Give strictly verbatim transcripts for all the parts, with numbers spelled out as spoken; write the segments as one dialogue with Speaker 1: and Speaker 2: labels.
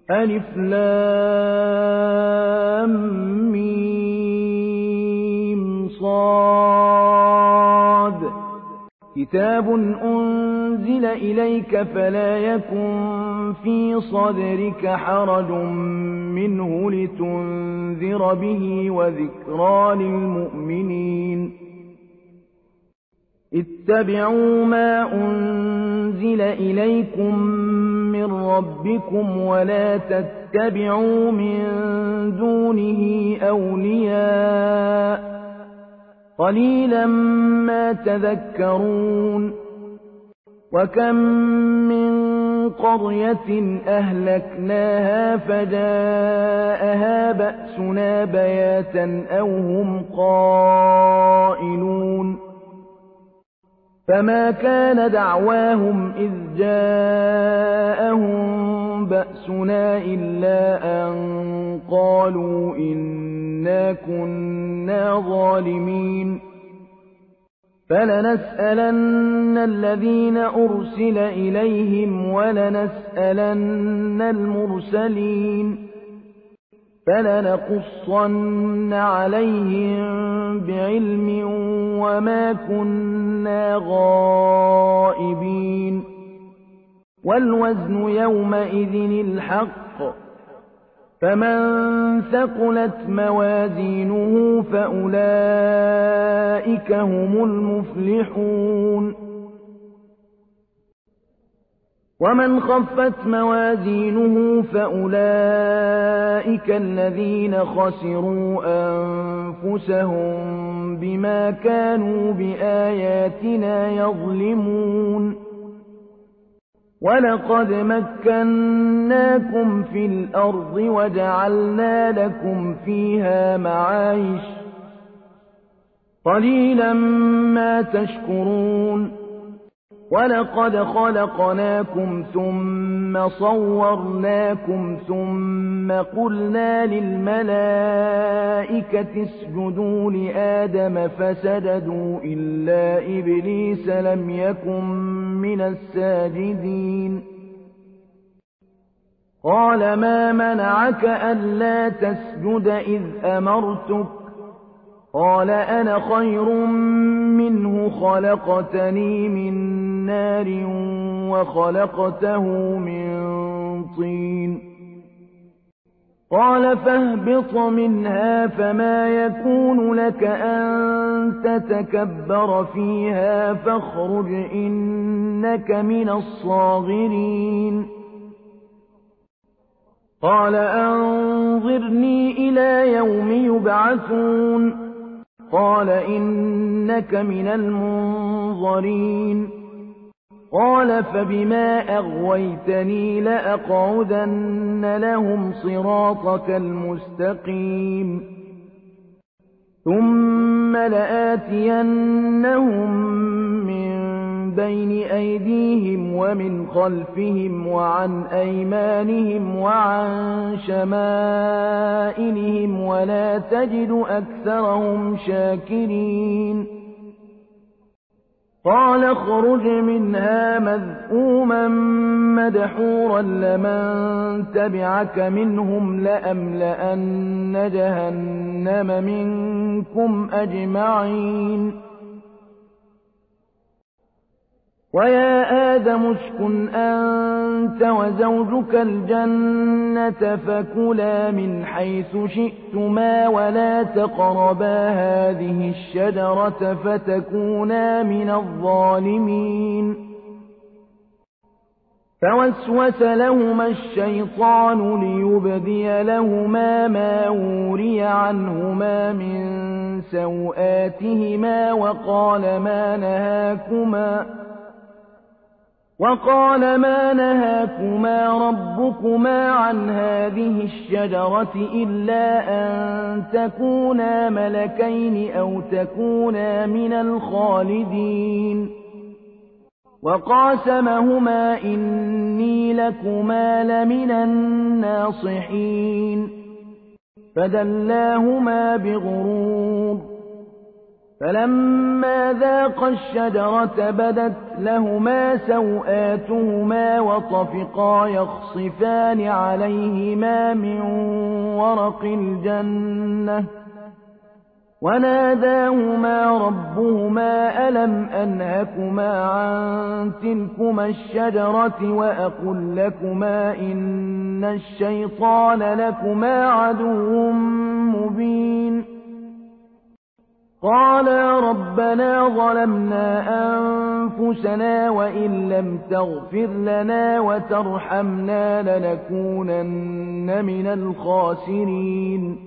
Speaker 1: ألف لام ميم صاد كتاب أنزل إليك فلا يكن في صدرك حرج منه لتنذر به وذكرى للمؤمنين اتبعوا ما أنزل إليكم من ربكم ولا تتبعوا من دونه أولياء قليلا ما تذكرون وكم من قرية أهلكناها فجاءها بأسنا بياتا أو هم قائلون فما كان دعواهم إذ جاءهم بأسنا إلا أن قالوا إنا كنا ظالمين فلنسألن الذين أرسل إليهم ولنسألن المرسلين فلنقصن عليهم بعلم وما كنا غائبين والوزن يومئذ الحق فمن ثقلت موازينه فأولئك هم المفلحون ومن خفت موازينه فأولئك الذين خسروا أنفسهم بما كانوا بآياتنا يظلمون ولقد مكناكم في الأرض وجعلنا لكم فيها معايش قليلا ما تشكرون ولقد خلقناكم ثم صورناكم ثم قلنا للملائكة اسجدوا لآدم فسجدوا إلا إبليس لم يكن من الساجدين قال ما منعك ألا تسجد إذ أمرتك قال أنا خير منه خلقتني من نار وخلقته من طين قال فاهبط منها فما يكون لك أن تتكبر فيها فاخرج إنك من الصاغرين قال أنظرني إلى يوم يبعثون قال إنك من المنظرين قال فبما أغويتني لأقعدن لهم صراطك المستقيم ثم لآتينهم من بين أيديهم ومن خلفهم وعن أيمانهم وعن شمائلهم ولا تجد أكثرهم شاكرين قال اخرج منها مذءوما مدحورا لمن تبعك منهم لأملأن جهنم منكم أجمعين ويا آدم اسكن أنت وزوجك الجنة فكلا من حيث شئتما ولا تقربا هذه الشجرة فتكونا من الظالمين فوسوس لهما الشيطان ليبدي لهما ما وري عنهما من سوآتهما وقال ما نهاكما وقال ما نهاكما ربكما عن هذه الشجرة إلا أن تكونا ملكين أو تكونا من الخالدين وقاسمهما إني لكما لمن الناصحين فدلاهما بغرور فلما ذاقا الشجرة بدت لهما سوآتهما وطفقا يخصفان عليهما من ورق الجنة وناداهما ربهما ألم أنهكما عن تلكما الشجرة وأقل لكما إن الشيطان لكما عدو مبين قالا ربنا ظلمنا أنفسنا وإن لم تغفر لنا وترحمنا لنكونن من الخاسرين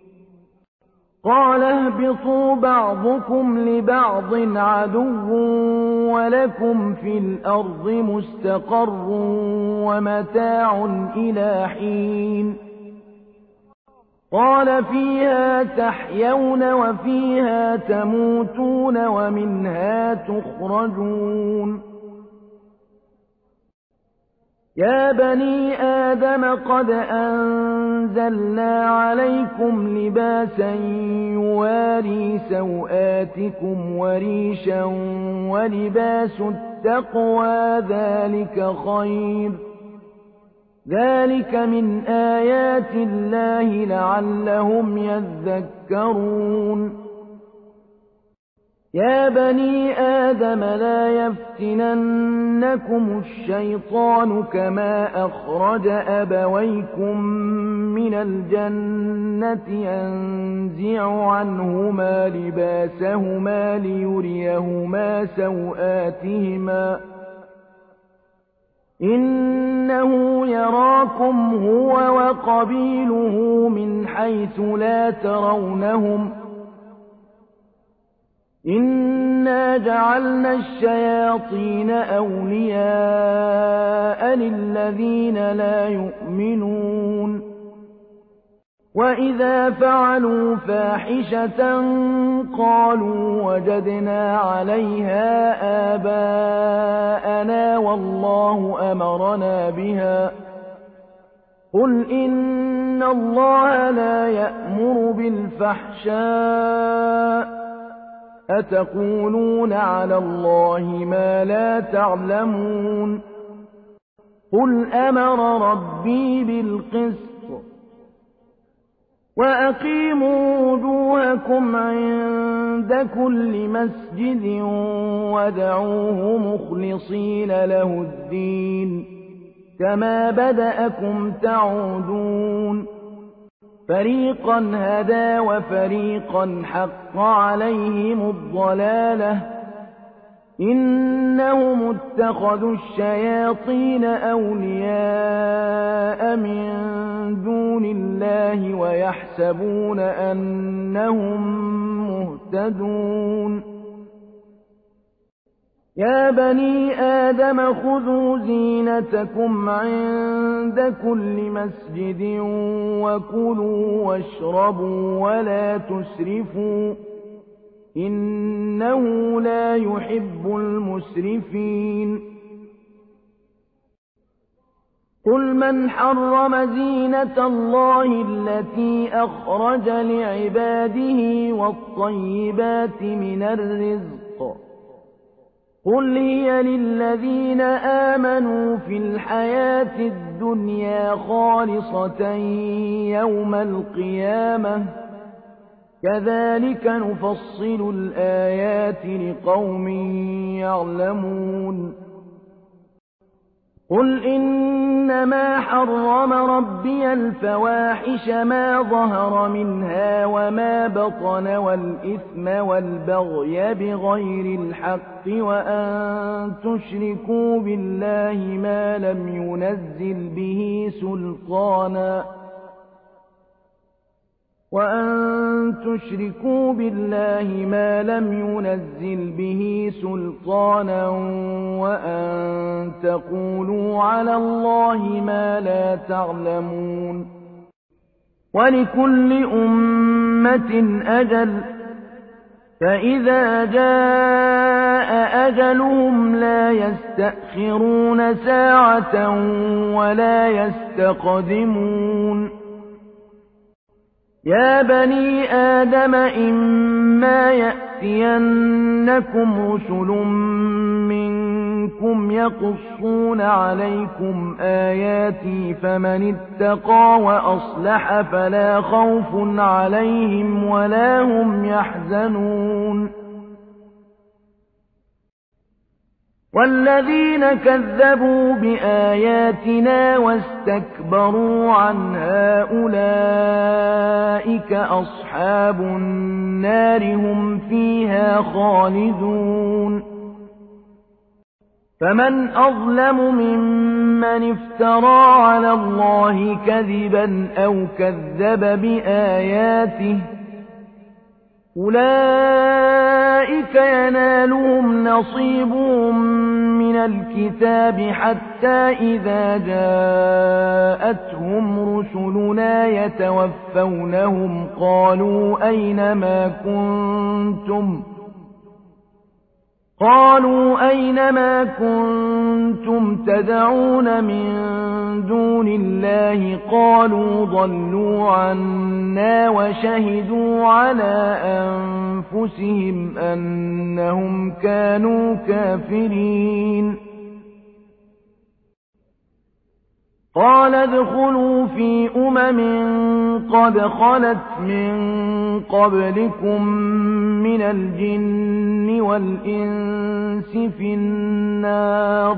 Speaker 1: قال اهبطوا بعضكم لبعض عدو ولكم في الأرض مستقر ومتاع إلى حين قال فيها تحيون وفيها تموتون ومنها تخرجون يا بني آدم قد أنزلنا عليكم لباسا يواري سوآتكم وريشا ولباس التقوى ذلك خير ذلك من آيات الله لعلهم يذكرون يا بني آدم لا يفتننكم الشيطان كما أخرج أبويكم من الجنة ينزع عنهما لباسهما ليريهما سوآتهما إنه يراكم هو وقبيله من حيث لا ترونهم إنا جعلنا الشياطين أولياء للذين لا يؤمنون وإذا فعلوا فاحشة قالوا وجدنا عليها آباءنا والله أمرنا بها قل إن الله لا يأمر بالفحشاء أتقولون على الله ما لا تعلمون قل أمر ربي بالقسط وأقيموا وجوهكم عند كل مسجد ودعوه مخلصين له الدين كما بدأكم تعودون فريقا هدى وفريقا حق عليهم الضلالة إنهم اتخذوا الشياطين أولياء من دون الله ويحسبون أنهم مهتدون يا بني آدم خذوا زينتكم عند كل مسجد وكلوا واشربوا ولا تسرفوا إنه لا يحب المسرفين قل من حرم زينة الله التي أخرج لعباده والطيبات من الرزق قل هي للذين آمنوا في الحياة الدنيا خالصة يوم القيامة كذلك نفصل الآيات لقوم يعلمون قل إنما حرم ربي الفواحش ما ظهر منها وما بطن والإثم والبغي بغير الحق وأن تشركوا بالله ما لم ينزل به سلطانا وأن تشركوا بالله ما لم ينزل به سلطانا وأن تقولوا على الله ما لا تعلمون ولكل أمة أجل فإذا جاء أجلهم لا يستأخرون ساعة ولا يستقدمون يا بني آدم إما يأتيكم يَأْتِيَنَّكُمْ رُسُلٌ مِّنكُمْ يَقُصُّونَ عَلَيْكُمْ آيَاتِي فَمَنِ اتَّقَىٰ وَأَصْلَحَ فَلَا خَوْفٌ عَلَيْهِمْ وَلَا هُمْ يَحْزَنُونَ وَالَّذِينَ كَذَّبُوا بِآيَاتِنَا وَاسْتَكْبَرُوا عَنْهَا أُولَٰئِكَ أَصْحَابُ النَّارِ هُمْ فِيهَا خَالِدُونَ فَمَنْ أَظْلَمُ مِمَّنِ افْتَرَىٰ عَلَى اللَّهِ كَذِبًا أَوْ كَذَّبَ بِآيَاتِهِ أُولَٰئِكَ يَنَالُهُمْ نَصِيبُهُم مِّنَ الْكِتَابِ حَتَّىٰ إِذَا جَاءَتْهُمْ رُسُلُنَا يَتَوَفَّوْنَهُمْ قَالُوا أَيْنَ مَا كُنتُمْ قالوا أين ما كنتم تدعون من دون الله قالوا ضلوا عنا وشهدوا على أنفسهم أنهم كانوا كافرين قال ادخلوا في أمم قد خلت من قبلكم من الجن والإنس في النار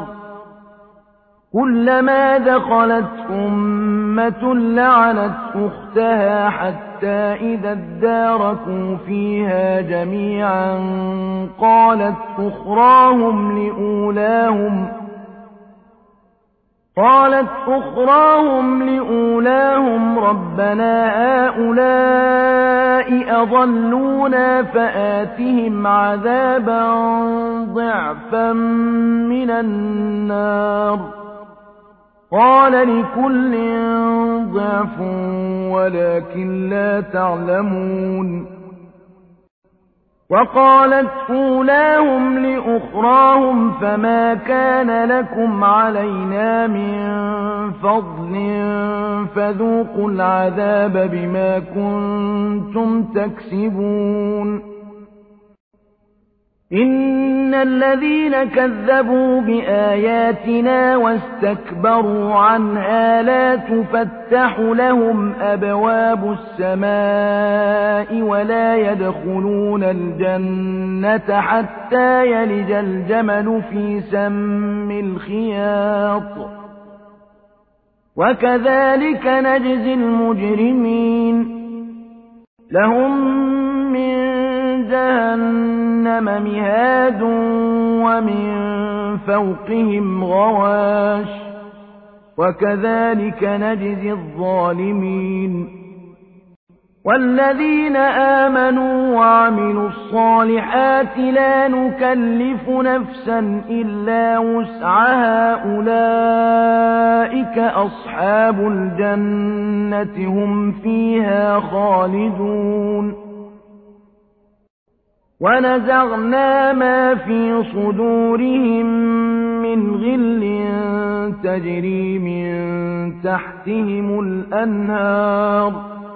Speaker 1: كلما دخلت أمة لعنت أختها حتى إذا اداركوا فيها جميعا قالت أخراهم لأولاهم قالت أخراهم لأولاهم ربنا هؤلاء أضلونا فآتهم عذابا ضعفا من النار قال لكل ضعف ولكن لا تعلمون وقالت أولاهم لأخراهم فما كان لكم علينا من فضل فذوقوا العذاب بما كنتم تكسبون إن الذين كذبوا بآياتنا واستكبروا عنها لا تفتح لهم أبواب السماء ولا يدخلون الجنة حتى يلج الجمل في سم الخياط وكذلك نجزي المجرمين لهم من جهنم مهاد ومن فوقهم غواش وكذلك نجزي الظالمين والذين آمنوا وعملوا الصالحات لا نكلف نفسا إلا وسعها أولئك أصحاب الجنة هم فيها خالدون ونزعنا ما في صدورهم من غل تجري من تحتهم الأنهار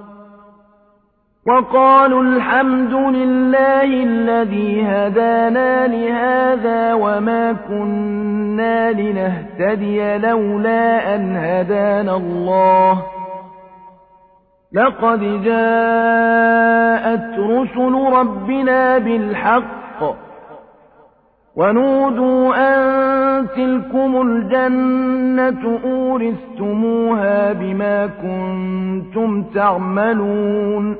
Speaker 1: وقالوا الحمد لله الذي هدانا لهذا وما كنا لنهتدي لولا أن هدانا الله لقد جاءت رسل ربنا بالحق ونودوا أن تلكم الجنة أورثتموها بما كنتم تعملون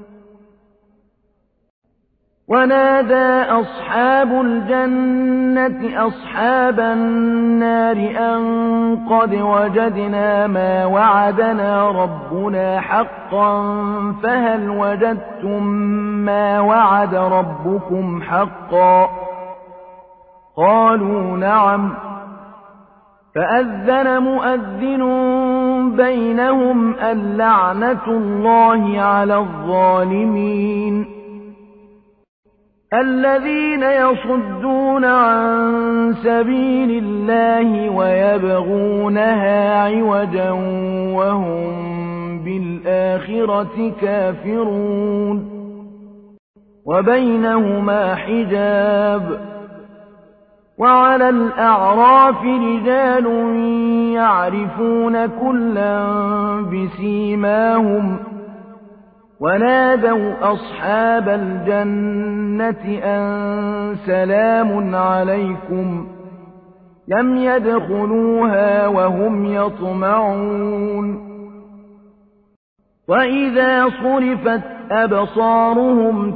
Speaker 1: ونادى أصحاب الجنة أصحاب النار أن قد وجدنا ما وعدنا ربنا حقا فهل وجدتم ما وعد ربكم حقا قالوا نعم فأذن مؤذن بينهم اللعنة الله على الظالمين الذين يصدون عن سبيل الله ويبغونها عوجا وهم بالآخرة كافرون وبينهما حجاب. وعلى الأعراف رجال يعرفون كلا بسيماهم ونادوا أصحاب الجنة أن سلام عليكم لم يدخلوها وهم يطمعون. وإذا صرفت أبصارهم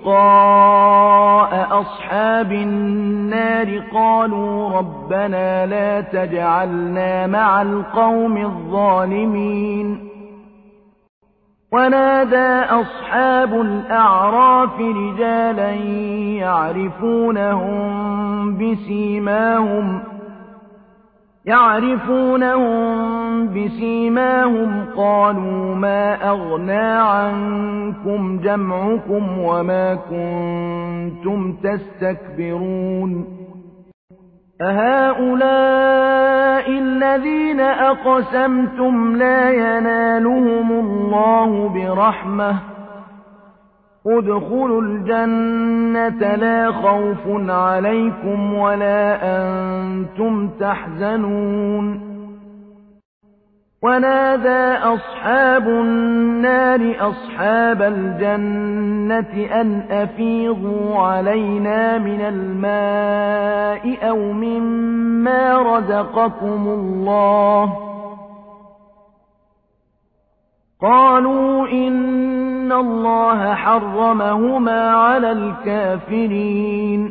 Speaker 1: تلقاء أصحاب النار قالوا ربنا لا تجعلنا مع القوم الظالمين. ونادى أصحاب الأعراف رجالا يعرفونهم بسيماهم يعرفونهم بسيماهم قالوا ما أغنى عنكم جمعكم وما كنتم تستكبرون أهؤلاء الذين أقسمتم لا ينالهم الله برحمة ادخلوا الجنة لا خوف عليكم ولا أنتم تحزنون. ونادى أصحاب النار أصحاب الجنة أن أفيضوا علينا من الماء أو مما رزقكم الله قالوا إن الله حرمهما على الكافرين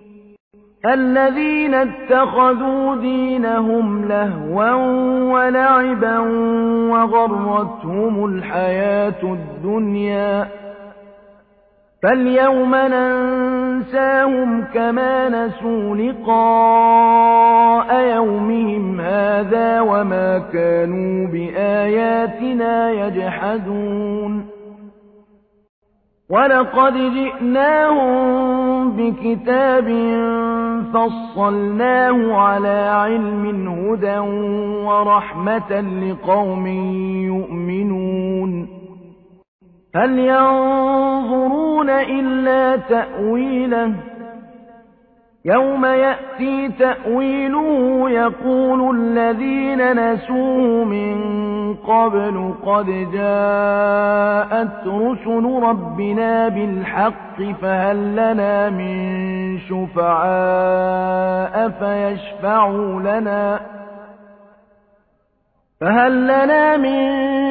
Speaker 1: الذين اتخذوا دينهم لهوا ولعبا وغرتهم الحياة الدنيا فاليوم ننساهم كما نسوا لقاء يومهم هذا وما كانوا بآياتنا يجحدون. ولقد جئناهم بكتاب فصلناه على علم هدى ورحمة لقوم يؤمنون هل ينظرون إلا تأويله يوم يأتي تأويله يقول الذين نسوه من قبل قد جاءت رسل ربنا بالحق فهل لنا من شفعاء فيشفعوا لنا فهل لنا من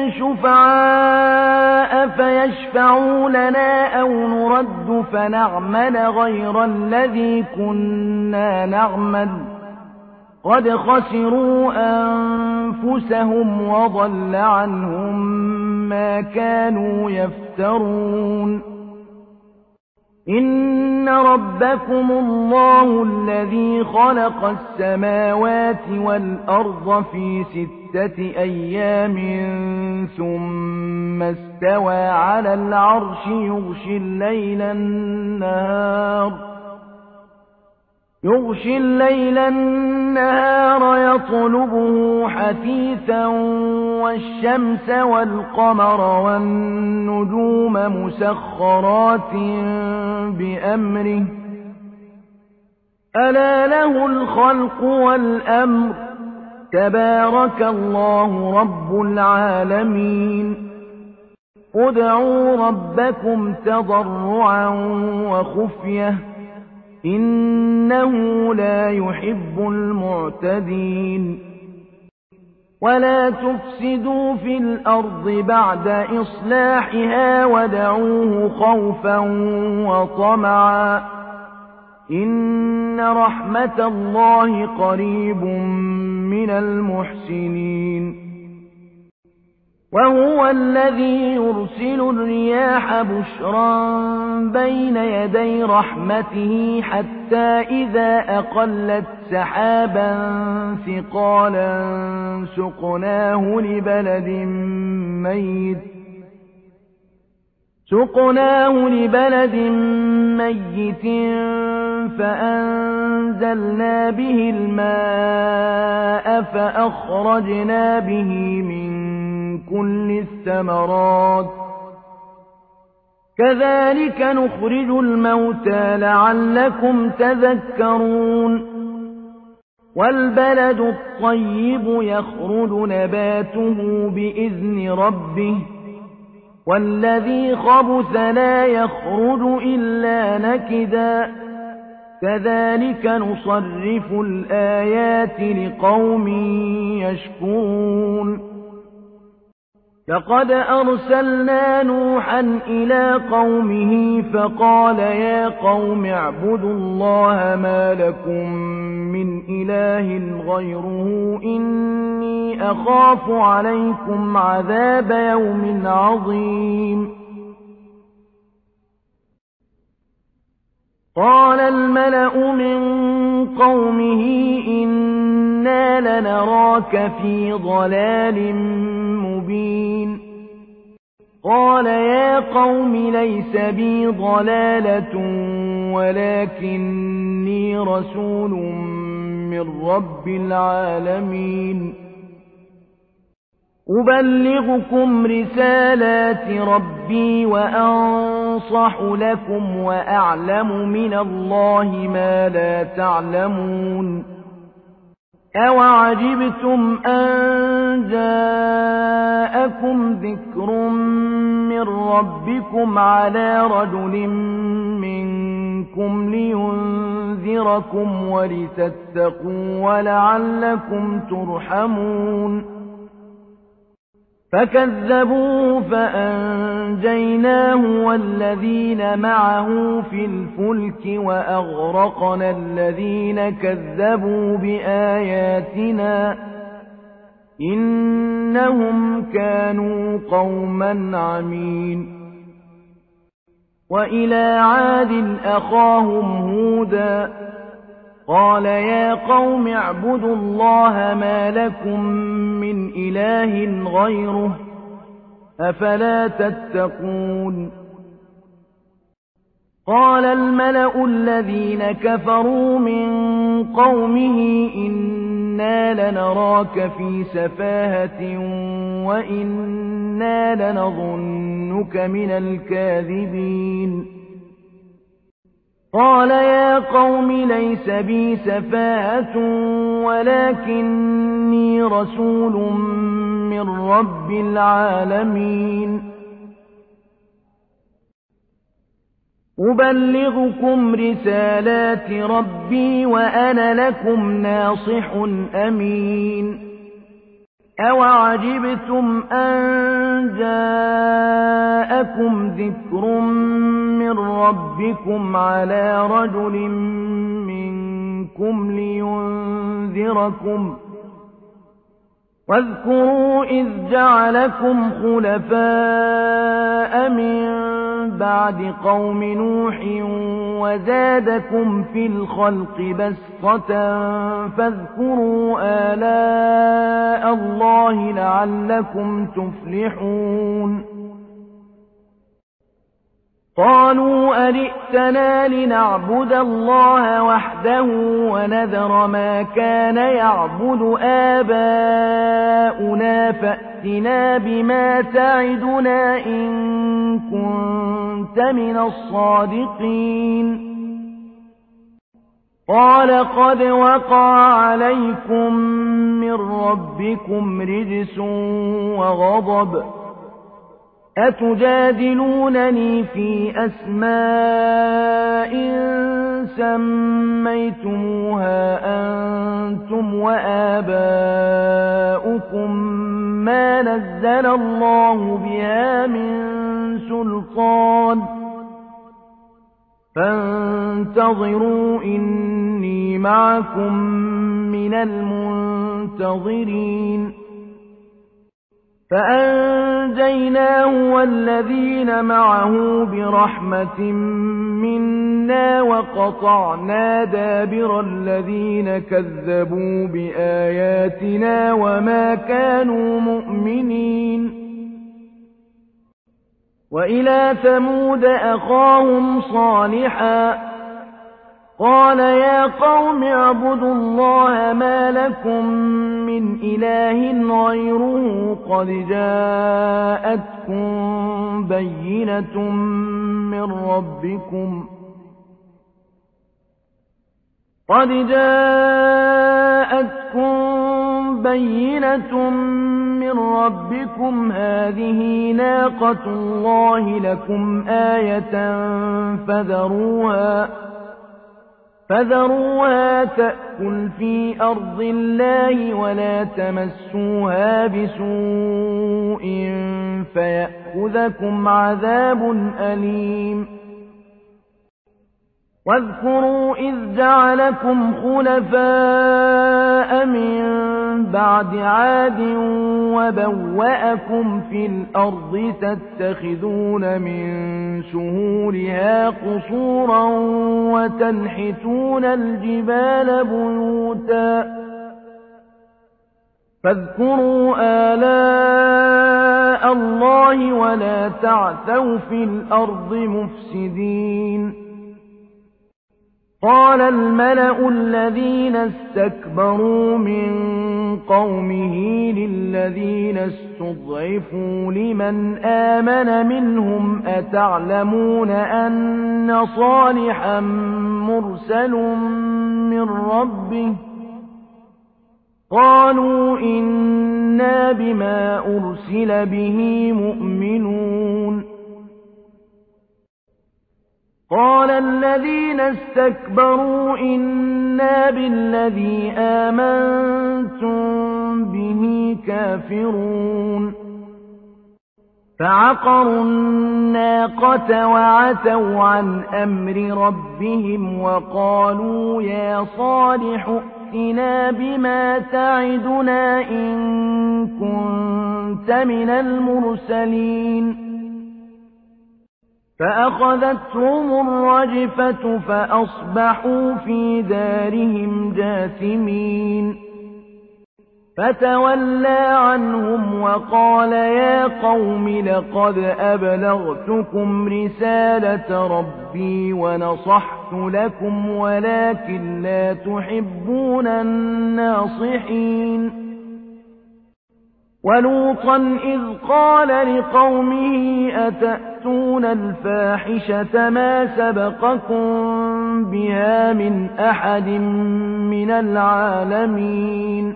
Speaker 1: شفعاء فيشفعوا لنا أو نرد فنعمل غير الذي كنا نعمل قد خسروا أنفسهم وضل عنهم ما كانوا يفترون. إن ربكم الله الذي خلق السماوات والأرض في ستة أيام ثم استوى على العرش يغشي الليل النهار يغشي الليل النهار يطلبه حثيثا والشمس والقمر والنجوم مسخرات بأمره ألا له الخلق والأمر تبارك الله رب العالمين. ادعوا ربكم تضرعا وخفية إنه لا يحب المعتدين. ولا تفسدوا في الأرض بعد إصلاحها وادعوه خوفا وطمعا إن رحمة الله قريب من المحسنين. وهو الذي يرسل الرياح بشرا بين يدي رحمته حتى إذا أقلت سحابا ثقالا سقناه لبلد ميت سقناه لبلد ميت فأنزلنا به الماء فأخرجنا به من كل الثمرات كذلك نخرج الموتى لعلكم تذكرون والبلد الطيب يخرج نباته بإذن ربه والذي خبث لا يخرج إلا نكدا كذلك نصرف الآيات لقوم يشكرون لقد أرسلنا نوحا إلى قومه فقال يا قوم اعبدوا الله ما لكم من إله غيره إني أخاف عليكم عذاب يوم عظيم قال الملأ من قومه إنا لنراك في ضلال مبين قال يا قوم ليس بي ضلالة ولكني رسول من رب العالمين أبلغكم رسالات ربي وأنصح لكم وأعلم من الله ما لا تعلمون أوعجبتم أن جاءكم ذكر من ربكم على رجل منكم لينذركم ولتتقوا ولعلكم ترحمون فكذبوه فأنجيناه والذين معه في الفلك وأغرقنا الذين كذبوا بآياتنا إنهم كانوا قوما عمين وإلى عاد أخاهم هودا قال يا قوم اعبدوا الله ما لكم من إله غيره أفلا تتقون قال الملأ الذين كفروا من قومه إنا لنراك في سفاهة وإنا لنظنك من الكاذبين قال يا قوم ليس بي سفاهة ولكني رسول من رب العالمين أبلغكم رسالات ربي وأنا لكم ناصح أمين أوعجبتم أن جاءكم ذكر من ربكم على رجل منكم لينذركم واذكروا إذ جعلكم خلفاء من بعد قوم نوح وزادكم في الخلق بسطة فاذكروا آلاء الله لعلكم تفلحون قالوا أجئتنا لنعبد الله وحده ونذر ما كان يعبد آباؤنا فأتنا بما تعدنا إن كنت من الصادقين قال قد وقع عليكم من ربكم رجس وغضب أتجادلونني في أسماء سميتموها أنتم وآباؤكم ما نزل الله بها من سلطان فانتظروا إني معكم من المنتظرين فأنجيناه والذين معه برحمة منا وقطعنا دابر الذين كذبوا بآياتنا وما كانوا مؤمنين وإلى ثمود أخاهم صالحا قال يا قوم اعبدوا الله ما لكم من إله غيره قد جاءتكم بينة من ربكم قد جاءتكم بينة من ربكم هذه ناقة الله لكم آية فذروها فذروها تأكل في أرض الله ولا تمسوها بسوء فيأخذكم عذاب أليم واذكروا إذ جعلكم خلفاء من بعد عاد وبوأكم في الأرض تتخذون من سهولها قصورا وتنحتون الجبال بيوتا فاذكروا آلاء الله ولا تعثوا في الأرض مفسدين قال الملأ الذين استكبروا من قومه للذين استضعفوا لمن آمن منهم أتعلمون أن صالحا مرسل من ربه قالوا إنا بما أرسل به مؤمنون قال الذين استكبروا إنا بالذي آمنتم به كافرون فعقروا الناقة وعتوا عن أمر ربهم وقالوا يا صالح ائتنا بما تعدنا إن كنت من المرسلين فأخذتهم الرجفة فأصبحوا في دارهم جاثمين فتولى عنهم وقال يا قوم لقد أبلغتكم رسالة ربي ونصحت لكم ولكن لا تحبون الناصحين ولوطا إذ قال لقومه أتأتون الفاحشة ما سبقكم بها من أحد من العالمين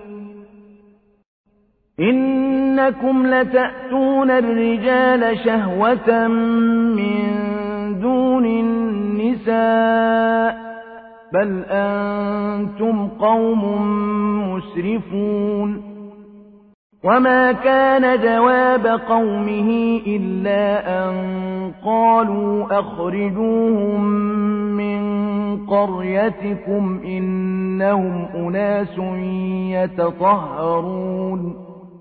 Speaker 1: إنكم لتأتون الرجال شهوة من دون النساء بل أنتم قوم مسرفون وما كان جواب قومه إلا أن قالوا أخرجوهم من قريتكم إنهم أناس يتطهرون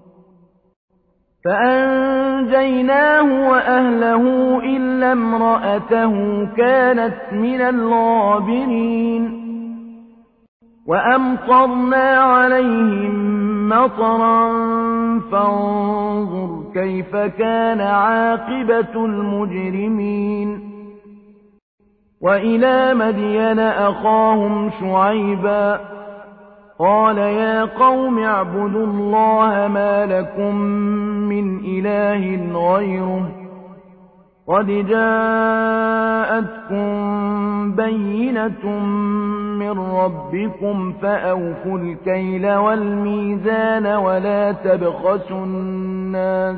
Speaker 1: فأنجيناه وأهله إلا امرأته كانت من الغابرين وأمطرنا عليهم مطرا فانظر كيف كان عاقبة المجرمين وإلى مدين أخاهم شعيبا قال يا قوم اعبدوا الله ما لكم من إله غيره قد جاءتكم بينة من ربكم فأوفوا الكيل والميزان ولا تبخسوا الناس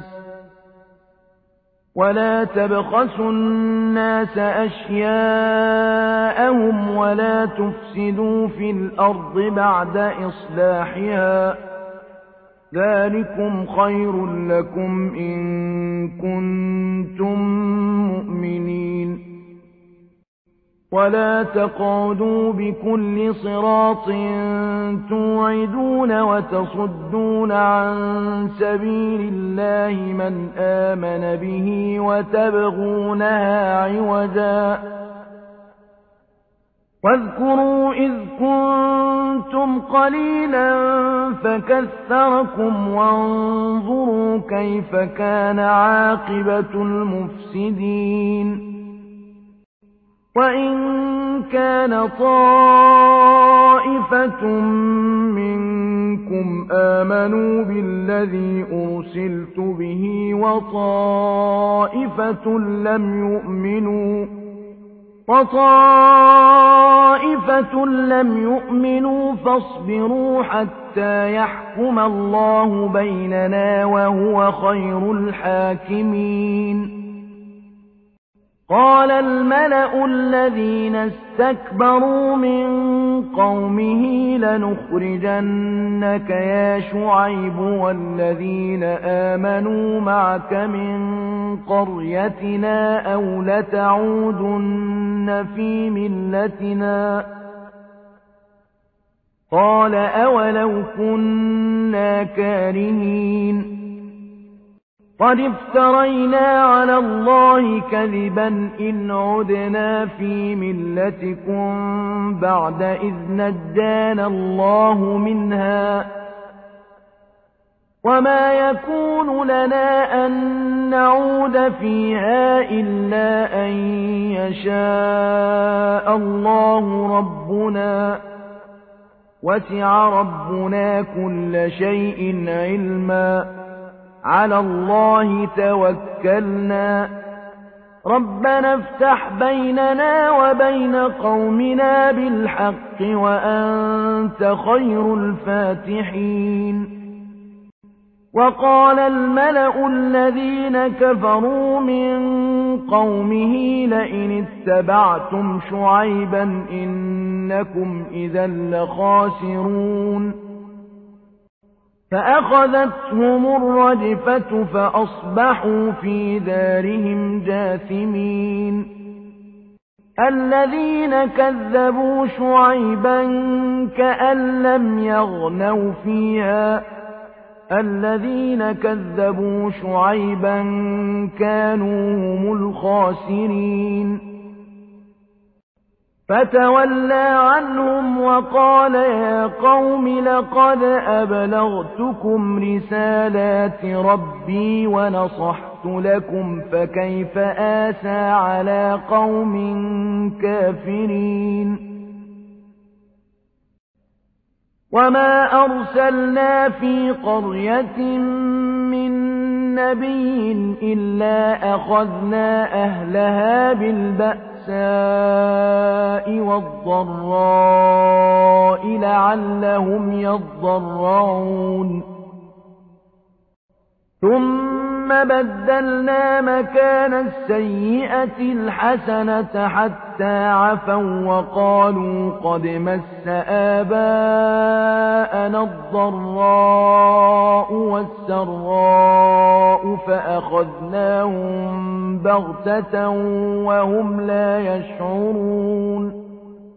Speaker 1: ولا تبخسوا الناس أشياءهم ولا تفسدوا في الأرض بعد إصلاحها ذلكم خير لكم إن كنتم مؤمنين ولا تقعدوا بكل صراط توعدون وتصدون عن سبيل الله من آمن به وتبغونها عوجا واذكروا إذ كنتم قليلا فكثركم وانظروا كيف كان عاقبة المفسدين وإن كان طائفة منكم آمنوا بالذي أرسلت به وطائفة لم يؤمنوا وطائفة لم يؤمنوا فاصبروا حتى يحكم الله بيننا وهو خير الحاكمين. قال الملأ الذين استكبروا من قومه لنخرجنك يا شعيب والذين آمنوا معك من قريتنا أو لتعودن في ملتنا. قال أولو كنا كارهين قد افترينا على الله كذبا إن عدنا في ملتكم بعد إذ نجانا الله منها وما يكون لنا أن نعود فيها إلا أن يشاء الله ربنا وسع ربنا كل شيء علما على الله توكلنا ربنا افتح بيننا وبين قومنا بالحق وأنت خير الفاتحين. وقال الملأ الذين كفروا من قومه لئن اتبعتم شعيبا إنكم إذا لخاسرون. فأخذتهم الرجفة فأصبحوا في دارهم جاثمين. الذين كذبوا شعيبا كأن لم يغنوا فيها الذين كذبوا شعيبا كانوا هم الخاسرين. فتولى عنهم وقال يا قوم لقد أبلغتكم رسالات ربي ونصحت لكم فكيف آسى على قوم كافرين. وما أرسلنا في قرية من نبي إلا أخذنا أهلها بالبأساء والضراء لعلهم يضرعون. ثم بدلنا مكان السيئة الحسنة حتى عفوا وقالوا قد مس آباءنا الضراء والسراء فأخذناهم بغتة وهم لا يشعرون.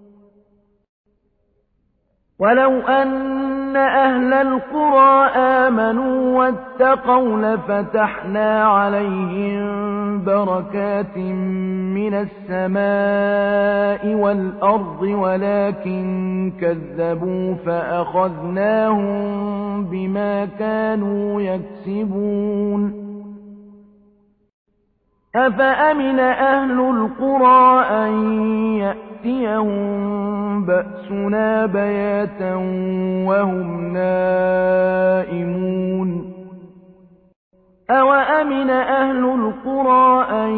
Speaker 1: ولو أن أهل القرى آمنوا واتقوا لفتحنا عليهم بركات من السماء والأرض ولكن كذبوا فأخذناهم بما كانوا يكسبون. أفأمن أهل القرى أن يأتيهم بأسنا بياتا وهم نائمون. أوأمن أهل القرى أن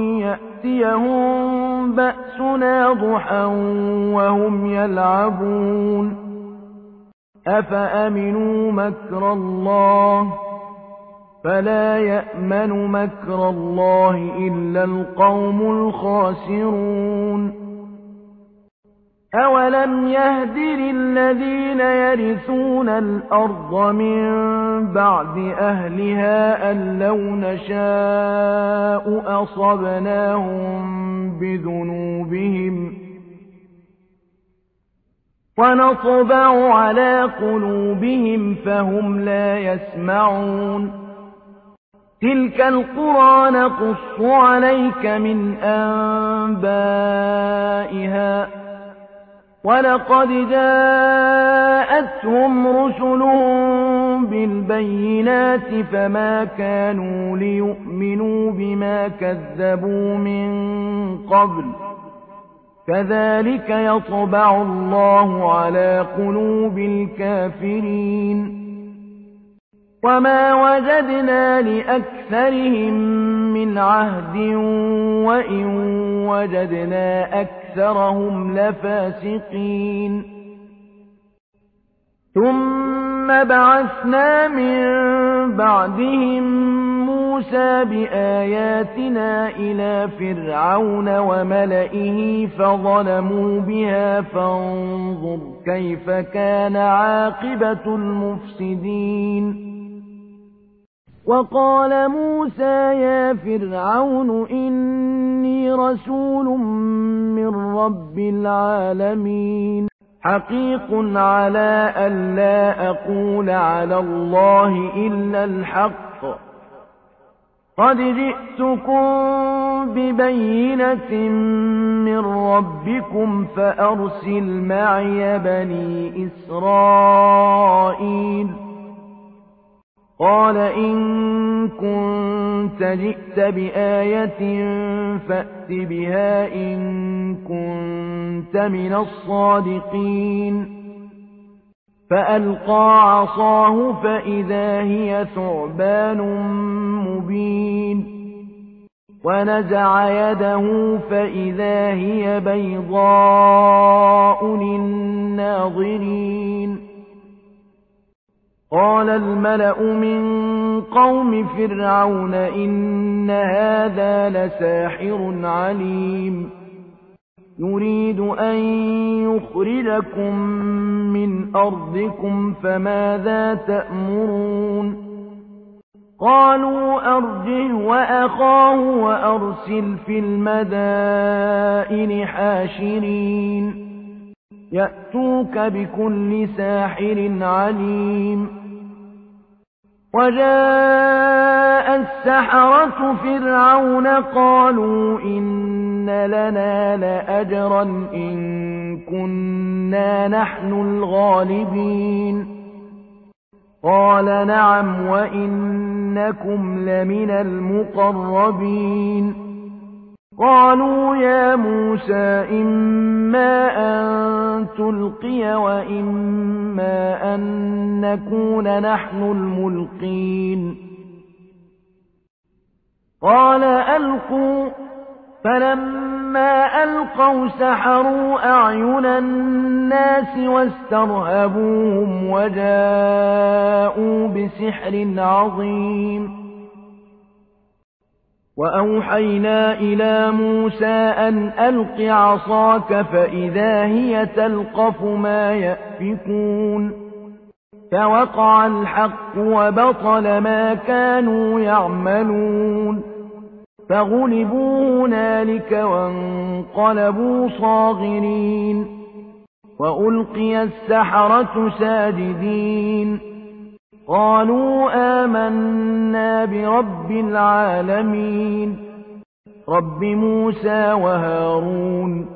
Speaker 1: يأتيهم بأسنا ضحى وهم يلعبون. أفأمنوا مكر الله فلا يأمن مكر الله إلا القوم الخاسرون. أولم يهد للذين يرثون الأرض من بعد أهلها أن لو نشاء أصبناهم بذنوبهم ونطبع على قلوبهم فهم لا يسمعون. تلك القرى نقص عليك من أنبائها ولقد جاءتهم رسلهم بالبينات فما كانوا ليؤمنوا بما كذبوا من قبل كذلك يطبع الله على قلوب الكافرين وما وجدنا لأكثرهم من عهد وإن وجدنا أكثرهم لفاسقين ثم بعثنا من بعدهم موسى بآياتنا إلى فرعون وملئه فظلموا بها فانظر كيف كان عاقبة المفسدين وقال موسى يا فرعون إني رسول من رب العالمين حقيق على ألا أقول على الله إلا الحق قد جئتكم ببينة من ربكم فأرسل معي بني إسرائيل قال إن كنت جئت بآية فأت بها إن كنت من الصادقين فألقى عصاه فإذا هي ثعبان مبين ونزع يده فإذا هي بيضاء للناظرين قال الملأ من قوم فرعون إن هذا لساحر عليم يريد أن يخرجكم من أرضكم فماذا تأمرون قالوا أرجه وأخاه وأرسل في المدائن حاشرين يأتوك بكل ساحر عليم وجاء السحرة فرعون قالوا إن لنا لأجرا إن كنا نحن الغالبين قال نعم وإنكم لمن المقربين قالوا يا موسى إما أن تلقي وإما أن نكون نحن الملقين قال ألقوا فلما ألقوا سحروا أعين الناس واسترهبوهم وجاءوا بسحر عظيم وأوحينا إلى موسى أن ألق عصاك فإذا هي تلقف ما يأفكون فوقع الحق وبطل ما كانوا يعملون فغلبوا هنالك وانقلبوا صاغرين وألقي السحرة ساجدين قالوا آمنا برب العالمين رب موسى وهارون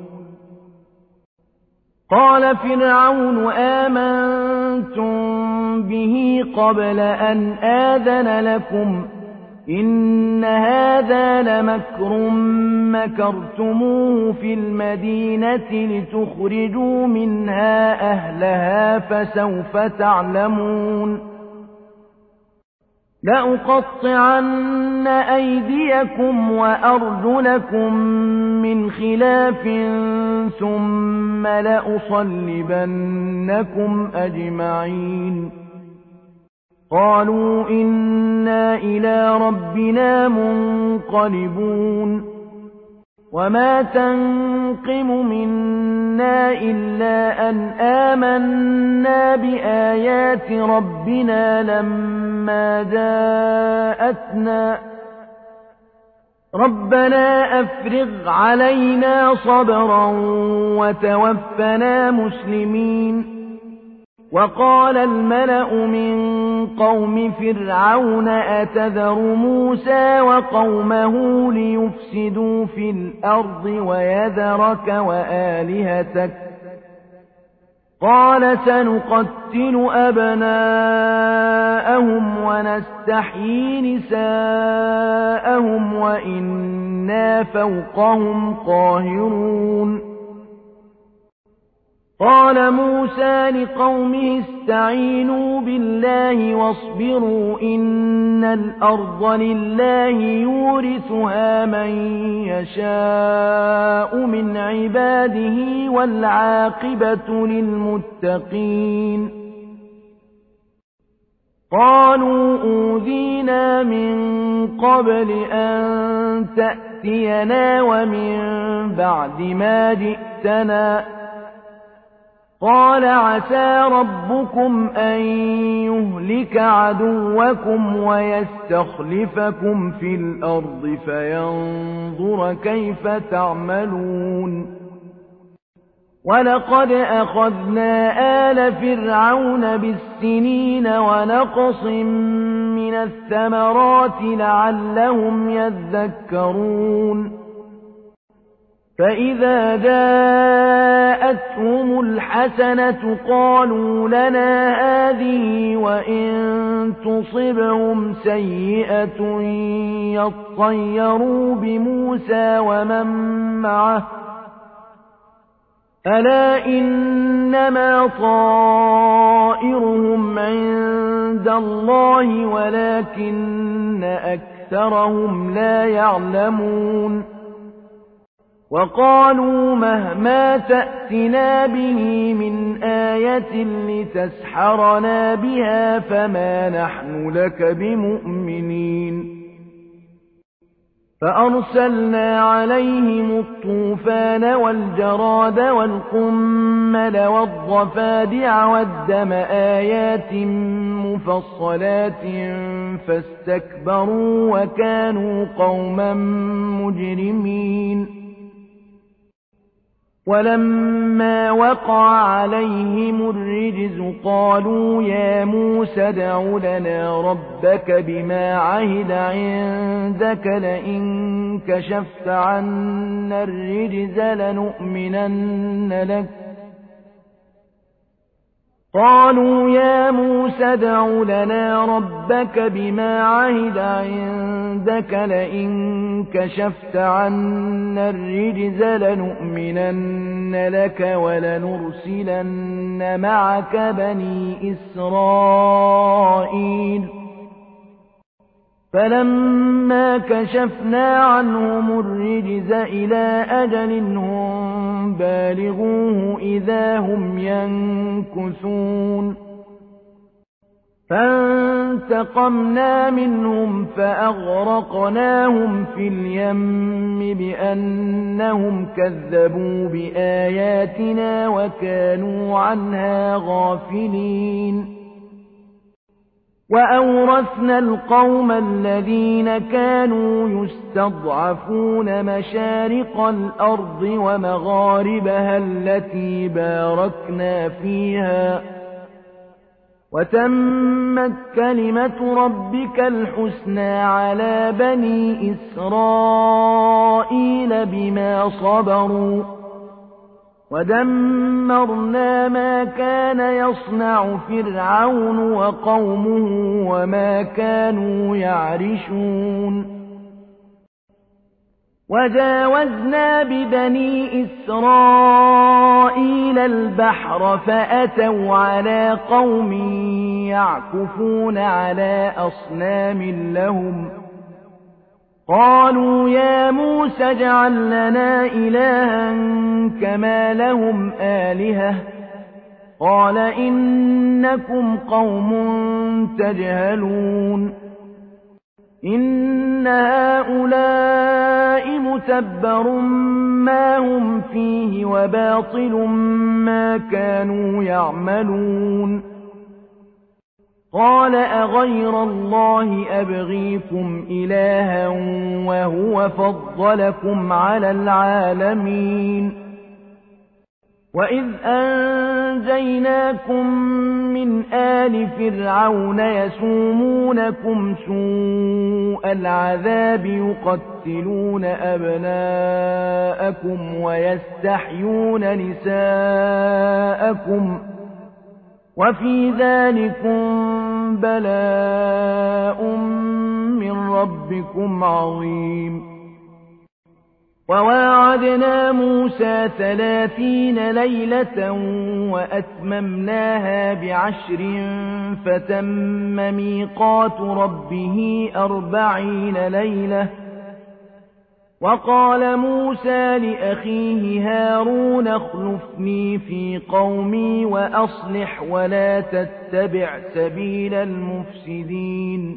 Speaker 1: قال فرعون آمنتم به قبل أن آذن لكم إن هذا لمكر مكرتموه في المدينة لتخرجوا منها أهلها فسوف تعلمون لأقطعن أيديكم وأرجلكم من خلاف ثم لأصلبنكم أجمعين قالوا إنا إلى ربنا منقلبون وما تنقم منا إلا أن آمنا بآيات ربنا لما جاءتنا ربنا أفرغ علينا صبرا وتوفنا مسلمين وقال الملأ من قوم فرعون أتذر موسى وقومه ليفسدوا في الأرض ويذرك وآلهتك قال سنقتل أبناءهم ونستحيي نساءهم وإنا فوقهم قاهرون قال موسى لقومه استعينوا بالله واصبروا إن الأرض لله يورثها من يشاء من عباده والعاقبة للمتقين قالوا أوذينا من قبل أن تأتينا ومن بعد ما جئتنا قال عسى ربكم أن يهلك عدوكم ويستخلفكم في الأرض فينظر كيف تعملون ولقد أخذنا آل فرعون بالسنين ونقص من الثمرات لعلهم يذكرون فإذا جاءتهم الحسنة قالوا لنا هذه وإن تصبهم سيئة يطيروا بموسى ومن معه ألا إنما طائرهم عند الله ولكن أكثرهم لا يعلمون وقالوا مهما تأتنا به من آية لتسحرنا بها فما نحن لك بمؤمنين فأرسلنا عليهم الطوفان والجراد والقمل والضفادع والدم آيات مفصلات فاستكبروا وكانوا قوما مجرمين ولما وقع عليهم الرجز قالوا يا موسى ادع لنا ربك بما عهد عندك لئن كشفت عنا الرجز لنؤمنن لك قالوا يا موسى ادع لنا ربك بما عهد عندك لئن كشفت عنا الرجز لنؤمنن لك ولنرسلن معك بني إسرائيل فلما كشفنا عنهم الرجز إلى أجل هم بالغوه إذا هم ينكثون فانتقمنا منهم فأغرقناهم في اليم بأنهم كذبوا بآياتنا وكانوا عنها غافلين وأورثنا القوم الذين كانوا يستضعفون مشارق الأرض ومغاربها التي باركنا فيها وتمت كلمة ربك الحسنى على بني إسرائيل بما صبروا ودمرنا ما كان يصنع فرعون وقومه وما كانوا يعرشون وجاوزنا ببني إسرائيل البحر فأتوا على قوم يعكفون على أصنام لهم قالوا يا موسى اجعل لنا إلها كما لهم آلهة قال إنكم قوم تجهلون إن هؤلاء متبر ما هم فيه وباطل ما كانوا يعملون قال أغير الله أبغيكم إلها وهو فضلكم على العالمين وإذ أنجيناكم من آل فرعون يسومونكم سوء العذاب يقتلون أبناءكم ويستحيون نساءكم وفي ذلكم بلاء من ربكم عظيم وواعدنا موسى ثلاثين ليلة وأتممناها بعشر فتم ميقات ربه أربعين ليلة وقال موسى لأخيه هارون اخلفني في قومي وأصلح ولا تتبع سبيل المفسدين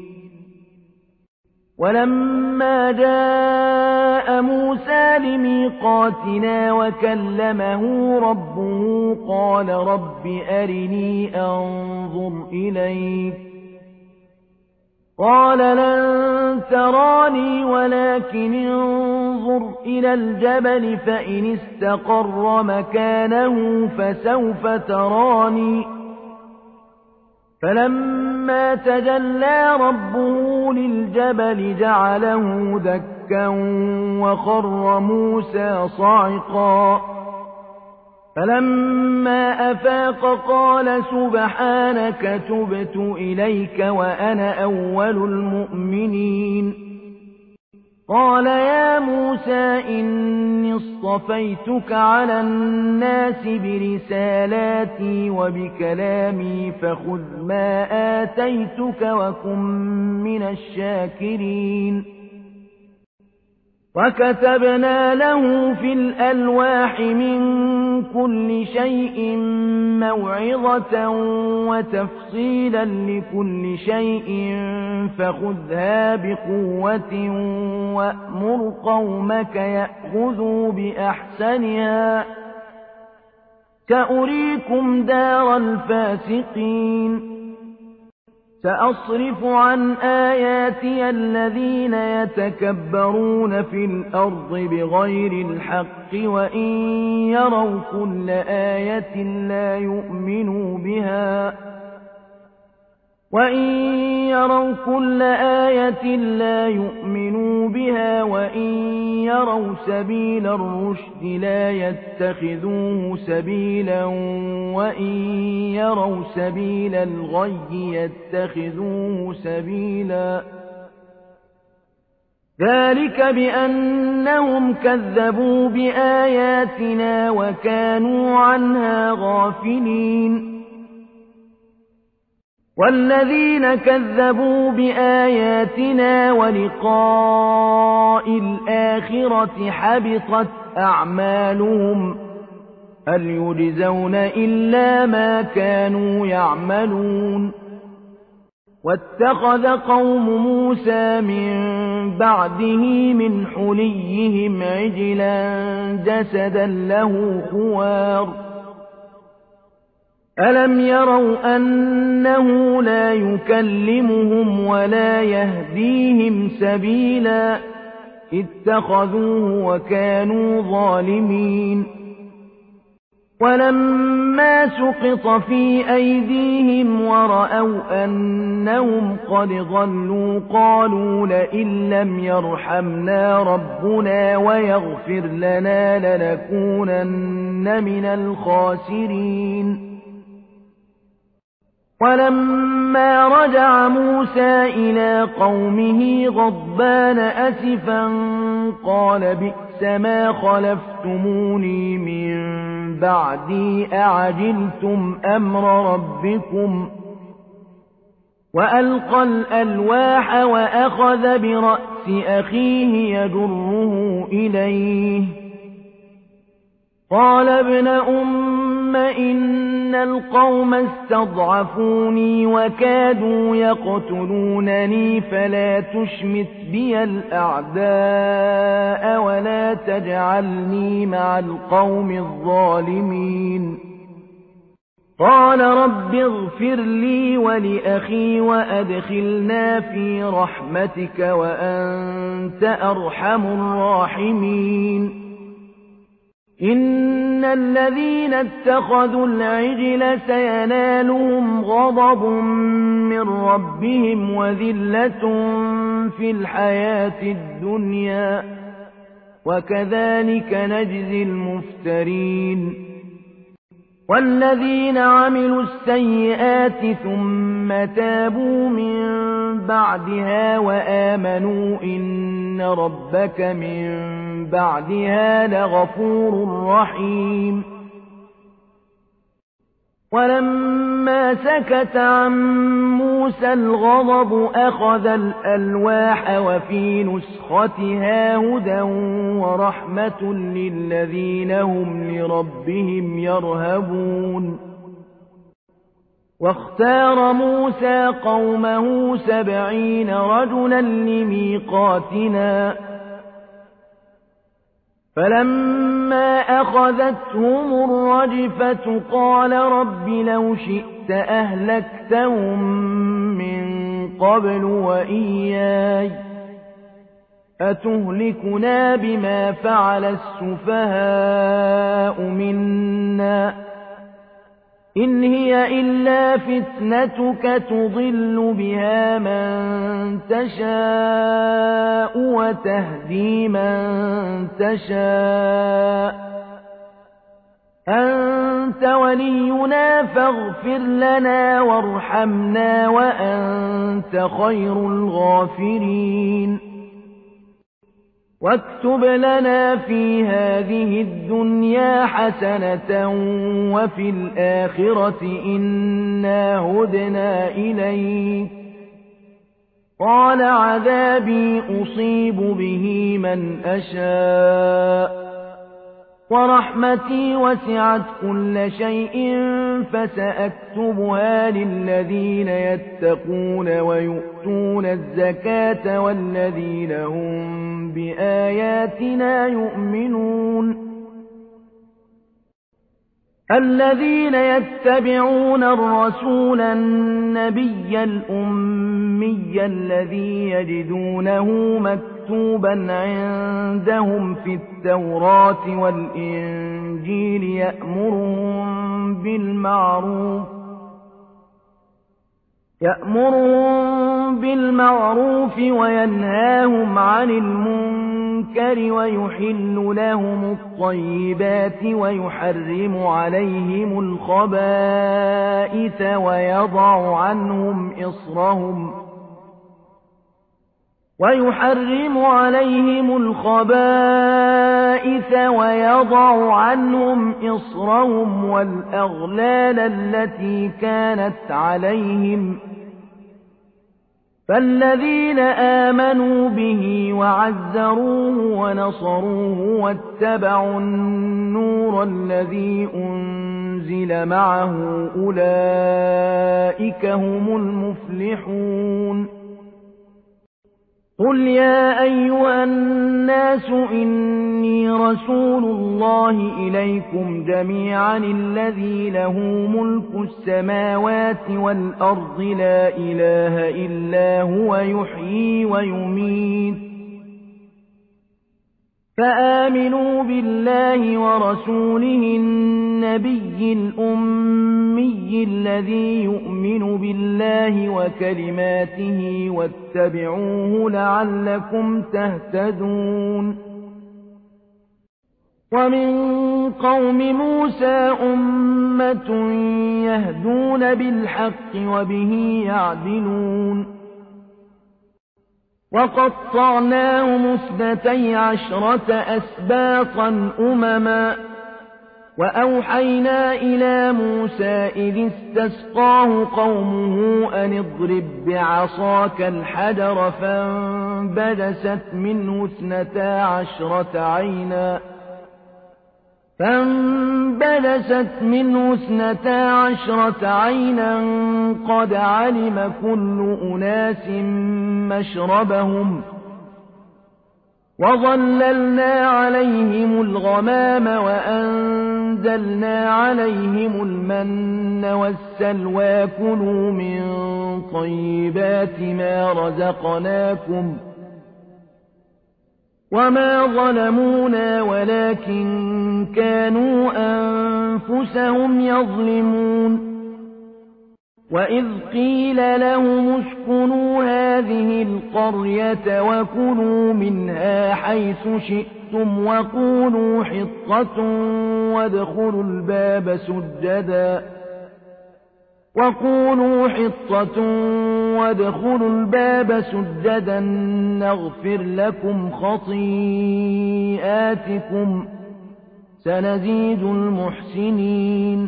Speaker 1: ولما جاء موسى لميقاتنا وكلمه ربه قال رب أرني أنظر إليك قال لن تراني ولكن انظر إلى الجبل فإن استقر مكانه فسوف تراني فلما تجلى ربه للجبل جعله دكا وخر موسى صعقا فلما أفاق قال سبحانك تبت إليك وأنا أول المؤمنين قال يا موسى إني اصطفيتك على الناس برسالاتي وبكلامي فخذ ما آتيتك وكن من الشاكرين وكتبنا له في الألواح من كل شيء موعظة وتفصيلا لكل شيء فخذها بقوة وأمر قومك يأخذوا بأحسنها سأريكم دار الفاسقين سأصرف عن آياتي الذين يتكبرون في الأرض بغير الحق وإن يروا كل آية لا يؤمنوا بها وإن يروا كل آية لا يؤمنوا بها وإن يروا سبيل الرشد لا يتخذوه سبيلا وإن يروا سبيل الغي يتخذوه سبيلا ذلك بأنهم كذبوا بآياتنا وكانوا عنها غافلين والذين كذبوا بآياتنا ولقاء الآخرة حبطت أعمالهم هل يجزون إلا ما كانوا يعملون واتخذ قوم موسى من بعده من حليهم عجلا جسدا له خوار ألم يروا أنه لا يكلمهم ولا يهديهم سبيلا اتخذوه وكانوا ظالمين ولما سقط في أيديهم ورأوا أنهم قد ضلوا قالوا لئن لم يرحمنا ربنا ويغفر لنا لنكونن من الخاسرين ولما رجع موسى إلى قومه غضبان أسفا قال بئس ما خلفتموني من بعدي أعجلتم أمر ربكم وألقى الألواح وأخذ برأس أخيه يجره إليه قال ابن أم إن القوم استضعفوني وكادوا يقتلونني فلا تشمت بي الأعداء ولا تجعلني مع القوم الظالمين قال رب اغفر لي ولأخي وأدخلنا في رحمتك وأنت أرحم الراحمين إن الذين اتخذوا العجل سينالهم غضب من ربهم وذلة في الحياة الدنيا وكذلك نجزي المفترين والذين عملوا السيئات ثم تابوا من بعدها وآمنوا إن ربك من بعدها لغفور رحيم. ولما سكت عن موسى الغضب أخذ الألواح وفي نسختها هدى ورحمة للذين هم لربهم يرهبون. واختار موسى قومه سبعين رجلا لميقاتنا فلما أخذتهم الرجفة قال رب لو شئت أهلكتهم من قبل وإياي أتهلكنا بما فعل السفهاء منا إن هي إلا فتنتك تضل بها من تشاء وتهدي من تشاء أنت ولينا فاغفر لنا وارحمنا وأنت خير الغافرين. واكتب لنا في هذه الدنيا حسنة وفي الآخرة إنا هدنا إليك قال عذابي أصيب به من أشاء ورحمتي وسعت كل شيء فسأكتبها للذين يتقون ويؤتون الزكاة والذين هم بآياتنا يؤمنون. الذين يتبعون الرسول النبي الأمي الذي يجدونه مكتوبا عندهم في التوراة والإنجيل يأمرهم بالمعروف يأمرهم بالمعروف وينهاهم عن المنكر ويحل لهم الطيبات ويحرم عليهم الخبائث ويضع عنهم إصرهم ويحرم عليهم الخبائث ويضع عنهم إصرهم والأغلال التي كانت عليهم فالذين آمنوا به وعزروه ونصروه واتبعوا النور الذي أنزل معه أولئك هم المفلحون. قل يا أيها الناس إني رسول الله إليكم جميعا الذي له ملك السماوات والأرض لا إله إلا هو يحيي ويميت فآمنوا بالله ورسوله النبي الأمي الذي يؤمن بالله وكلماته واتبعوه لعلكم تهتدون. ومن قوم موسى أمة يهدون بالحق وبه يعدلون. وقطعناهم اثنتي عشرة أسباطا أمما وأوحينا إلى موسى إذ استسقاه قومه أن اضرب بعصاك الحجر فانبجست منه اثنتا عشرة عينا فانبجست منه اثنتا عشرة عينا قد علم كل أناس مشربهم وظللنا عليهم الغمام وأنزلنا عليهم المن والسلوى كلوا من طيبات ما رزقناكم وما ظلمونا ولكن كانوا أنفسهم يظلمون. وإذ قيل لهم اسكنوا هذه القرية وكلوا منها حيث شئتم وقولوا حطة وادخلوا الباب سجدا وقولوا حطة وادخلوا الباب سجدا نغفر لكم خطيئاتكم سنزيد المحسنين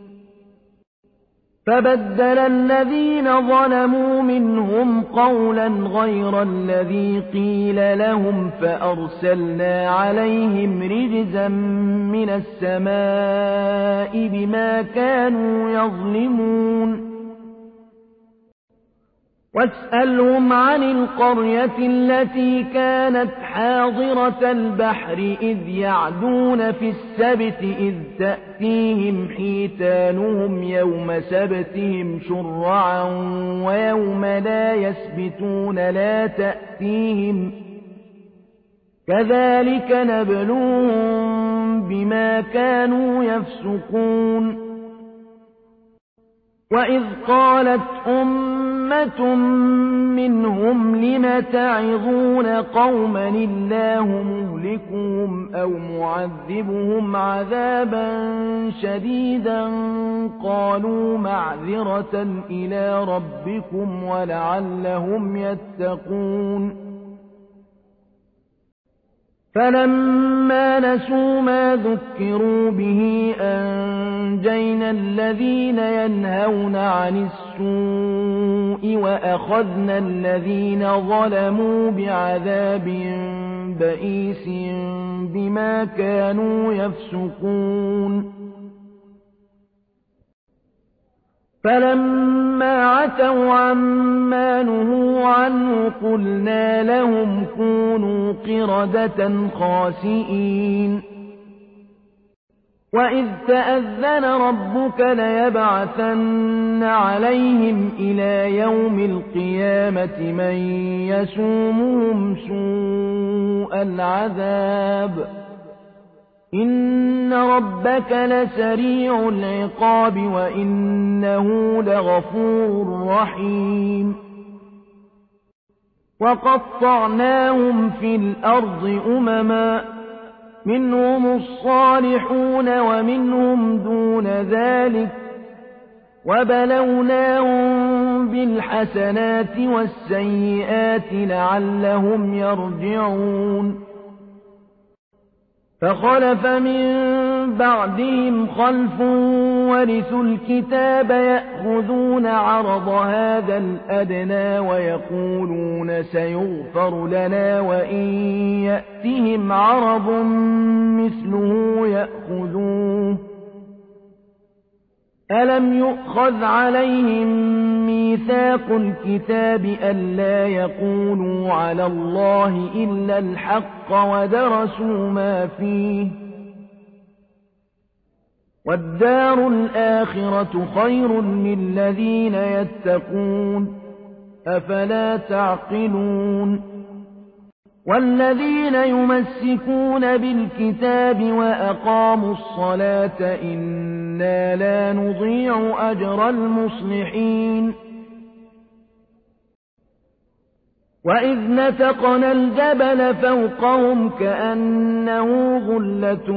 Speaker 1: فبدل الذين ظلموا منهم قولا غير الذي قيل لهم فأرسلنا عليهم رجزا من السماء بما كانوا يظلمون واسألهم عن القرية التي كانت حاضرة البحر إذ يعدون في السبت إذ تأتيهم حيتانهم يوم سبتهم شرعا ويوم لا يسبتون لا تأتيهم كذلك نبلوهم بما كانوا يفسقون وإذ قالت أمة منهم لم تعظون قوما الله مهلكهم أو معذبهم عذابا شديدا قالوا معذرة إلى ربكم ولعلهم يتقون فلما نسوا ما ذكروا به أنجينا الذين ينهون عن السوء وأخذنا الذين ظلموا بعذاب بئيس بما كانوا يفسقون فلما عتوا عما نهوا عنه قلنا لهم كونوا قردة خاسئين وإذ تأذن ربك ليبعثن عليهم إلى يوم القيامة من يسومهم سوء العذاب إن ربك لسريع العقاب وإنه لغفور رحيم وقطعناهم في الأرض أمما منهم الصالحون ومنهم دون ذلك وبلوناهم بالحسنات والسيئات لعلهم يرجعون فخلف من بعدهم خلف ورثوا الكتاب يأخذون عرض هذا الأدنى ويقولون سيغفر لنا وإن يأتهم عرض مثله يأخذوه ألم يؤخذ عليهم ميثاق الكتاب ألا يقولوا على الله إلا الحق ودرسوا ما فيه والدار الآخرة خير للذين يتقون أفلا تعقلون والذين يمسكون بالكتاب وأقاموا الصلاة إنا لا نضيع أجر المصلحين وإذ نتقنا الجبل فوقهم كأنه ظلة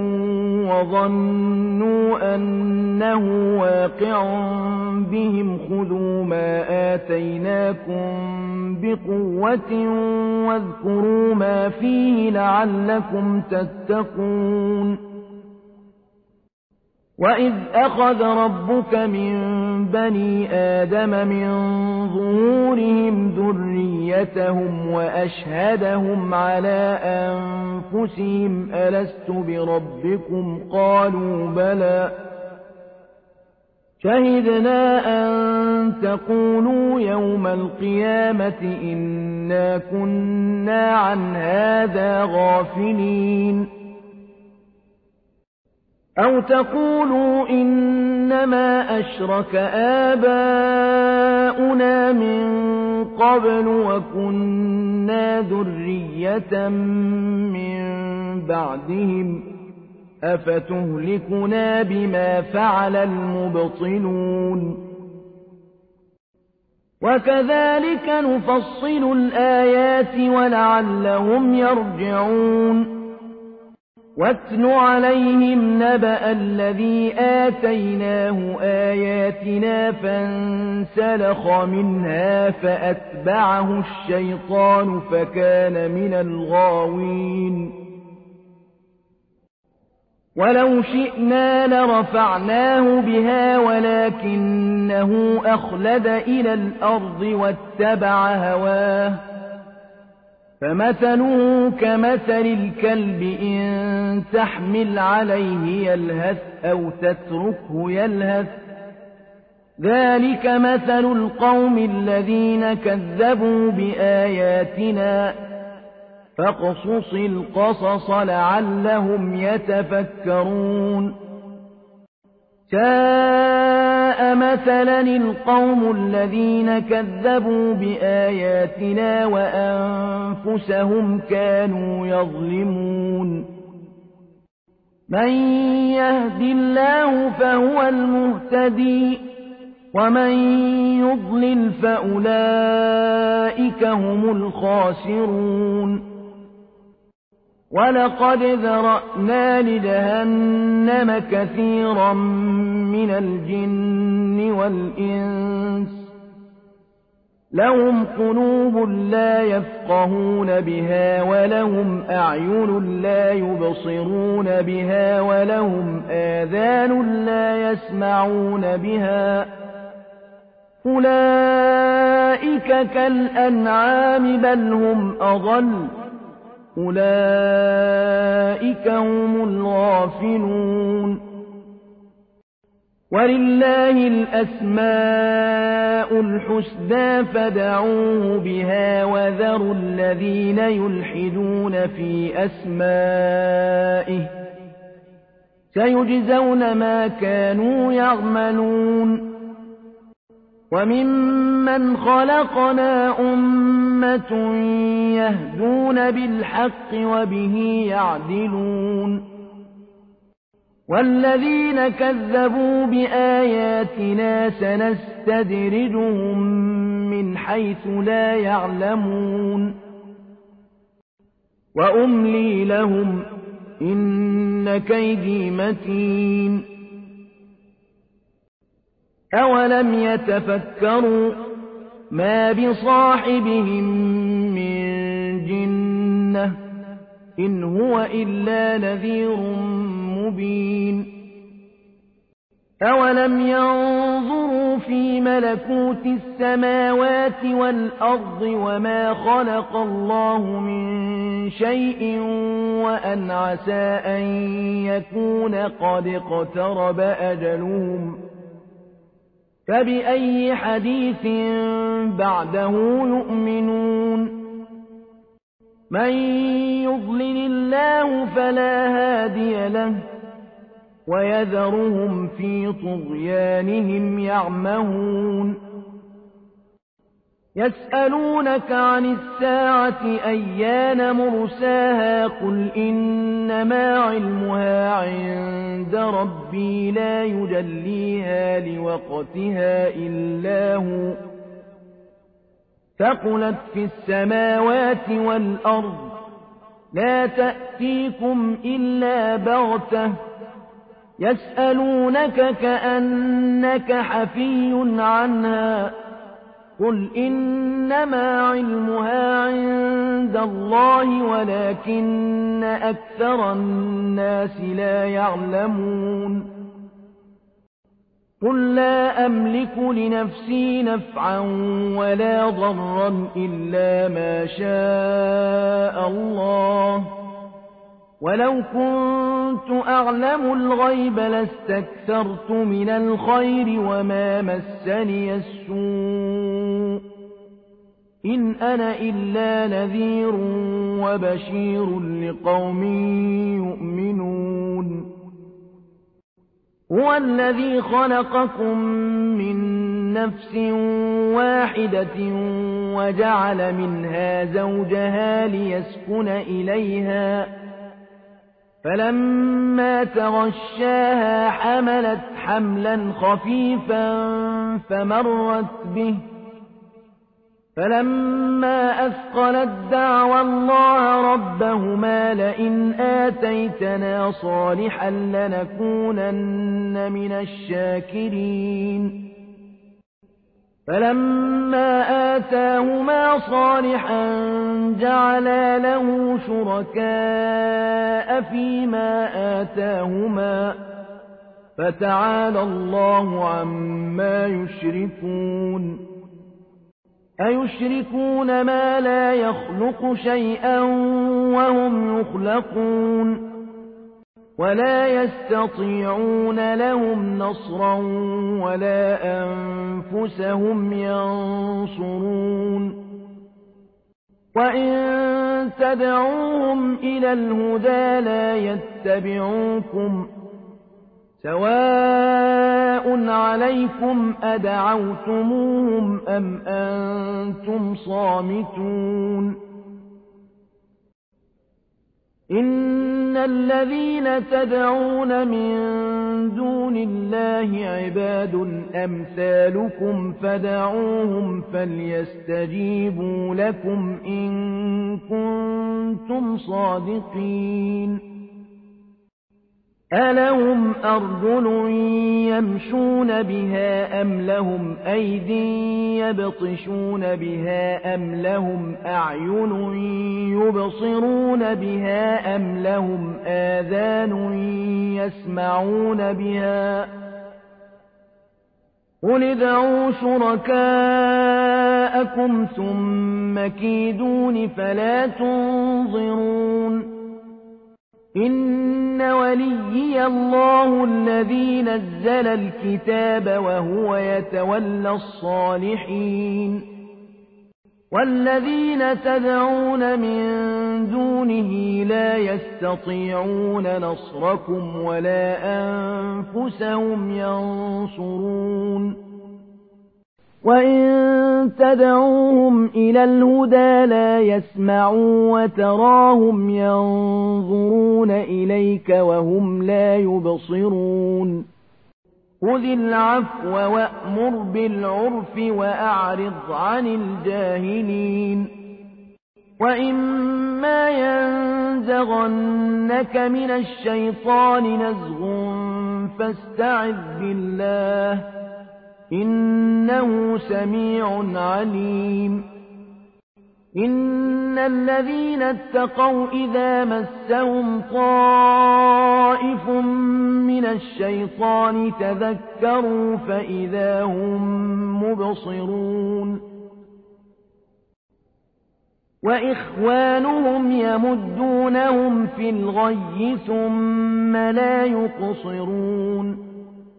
Speaker 1: وظنوا أنه واقع بهم خذوا ما آتيناكم بقوة واذكروا ما فيه لعلكم تتقون وإذ أخذ ربك من بني آدم من ظهورهم ذريتهم وأشهدهم على أنفسهم ألست بربكم قالوا بلى شهدنا أن تقولوا يوم القيامة إنا كنا عن هذا غافلين أو تقولوا إنما أشرك آباؤنا من قبل وكنا ذرية من بعدهم أفتهلكنا بما فعل المبطلون وكذلك نفصل الآيات ولعلهم يرجعون واتل عليهم نبأ الذي آتيناه آياتنا فانسلخ منها فأتبعه الشيطان فكان من الغاوين ولو شئنا لرفعناه بها ولكنه أخلد إلى الأرض واتبع هواه فمثله كمثل الكلب إن تحمل عليه يلهث أو تتركه يلهث ذلك مثل القوم الذين كذبوا بآياتنا فاقصص القصص لعلهم يتفكرون ساء مثلا القوم الذين كذبوا بآياتنا وأنفسهم كانوا يظلمون من يهد الله فهو المهتدي ومن يضلل فأولئك هم الخاسرون ولقد ذرأنا لجهنم كثيرا من الجن والإنس لهم قلوب لا يفقهون بها ولهم أعين لا يبصرون بها ولهم آذان لا يسمعون بها أولئك كالأنعام بل هم أضل أولئك هم الغافلون ولله الأسماء الحسنى فادعوه بها وذروا الذين يلحدون في أسمائه سيجزون ما كانوا يعملون وممن خلقنا أمة يهدون بالحق وبه يعدلون والذين كذبوا بآياتنا سنستدرجهم من حيث لا يعلمون وأملي لهم إن كيدي متين أولم يتفكروا ما بصاحبهم من جنة إن هو إلا نذير مبين أولم ينظروا في ملكوت السماوات والأرض وما خلق الله من شيء وأن عسى أن يكون قد اقترب أجلهم فبأي حديث بعده يؤمنون من يضلل الله فلا هادي له ويذرهم في طغيانهم يعمهون يسألونك عن الساعة أيان مرساها قل إنما علمها عند ربي لا يجليها لوقتها إلا هو ثقلت في السماوات والأرض لا تأتيكم إلا بغتة يسألونك كأنك حفي عنها قل إنما علمها عند الله ولكن أكثر الناس لا يعلمون قل لا أملك لنفسي نفعا ولا ضرا إلا ما شاء الله ولو كنت أعلم الغيب لاستكثرت من الخير وما مسني السوء إن أنا إلا نذير وبشير لقوم يؤمنون هو الذي خلقكم من نفس واحدة وجعل منها زوجها ليسكن إليها فلما تغشاها حملت حملا خفيفا فمرت به فلما أثقلت دعوى الله ربهما لئن آتيتنا صالحا لنكونن من الشاكرين فلما آتاهما صالحا جعلا له شركاء فيما آتاهما فتعالى الله عما يشركون أيشركون ما لا يخلق شيئا وهم يخلقون ولا يستطيعون لهم نصرا ولا أنفسهم ينصرون وإن تدعوهم إلى الهدى لا يتبعوكم سواء عليكم أدعوتموهم أم أنتم صامتون إن الذين تدعون من دون الله عباد أمثالكم فدعوهم فليستجيبوا لكم إن كنتم صادقين ألهم أرجل يمشون بها أم لهم أيد يبطشون بها أم لهم أعين يبصرون بها أم لهم آذان يسمعون بها قل ادعوا شركاءكم ثم كيدون فلا تنظرون إن وليي الله الذي نزل الكتاب وهو يتولى الصالحين والذين تدعون من دونه لا يستطيعون نصركم ولا أنفسهم ينصرون وإن تدعوهم إلى الهدى لا يسمعوا وتراهم ينظرون إليك وهم لا يبصرون خذ العفو وأمر بالعرف وأعرض عن الجاهلين وإما ينزغنك من الشيطان نزغ فاستعذ بالله إنه سميع عليم إن الذين اتقوا إذا مسهم طائف من الشيطان تذكروا فإذا هم مبصرون وإخوانهم يمدونهم في الغي ثم لا يقصرون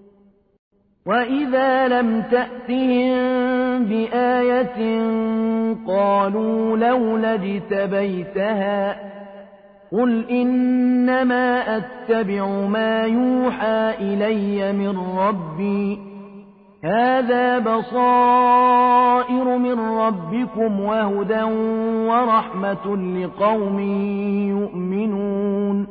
Speaker 1: وإذا لم تأتهم بآية قالوا لولا اجتبيتها قل إنما أتبع ما يوحى إلي من ربي هذا بصائر من ربكم وهدى ورحمة لقوم يؤمنون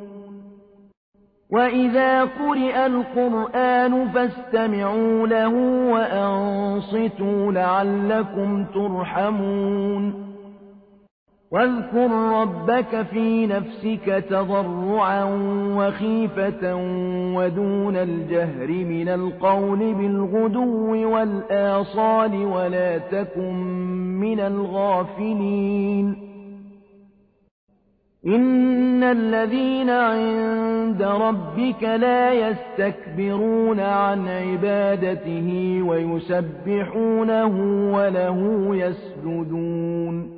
Speaker 1: وإذا قرئ القرآن فاستمعوا له وأنصتوا لعلكم ترحمون واذكر ربك في نفسك تضرعا وخيفة ودون الجهر من القول بالغدو والآصال ولا تكن من الغافلين إن الذين عند ربك لا يستكبرون عن عبادته ويسبحونه وله يسجدون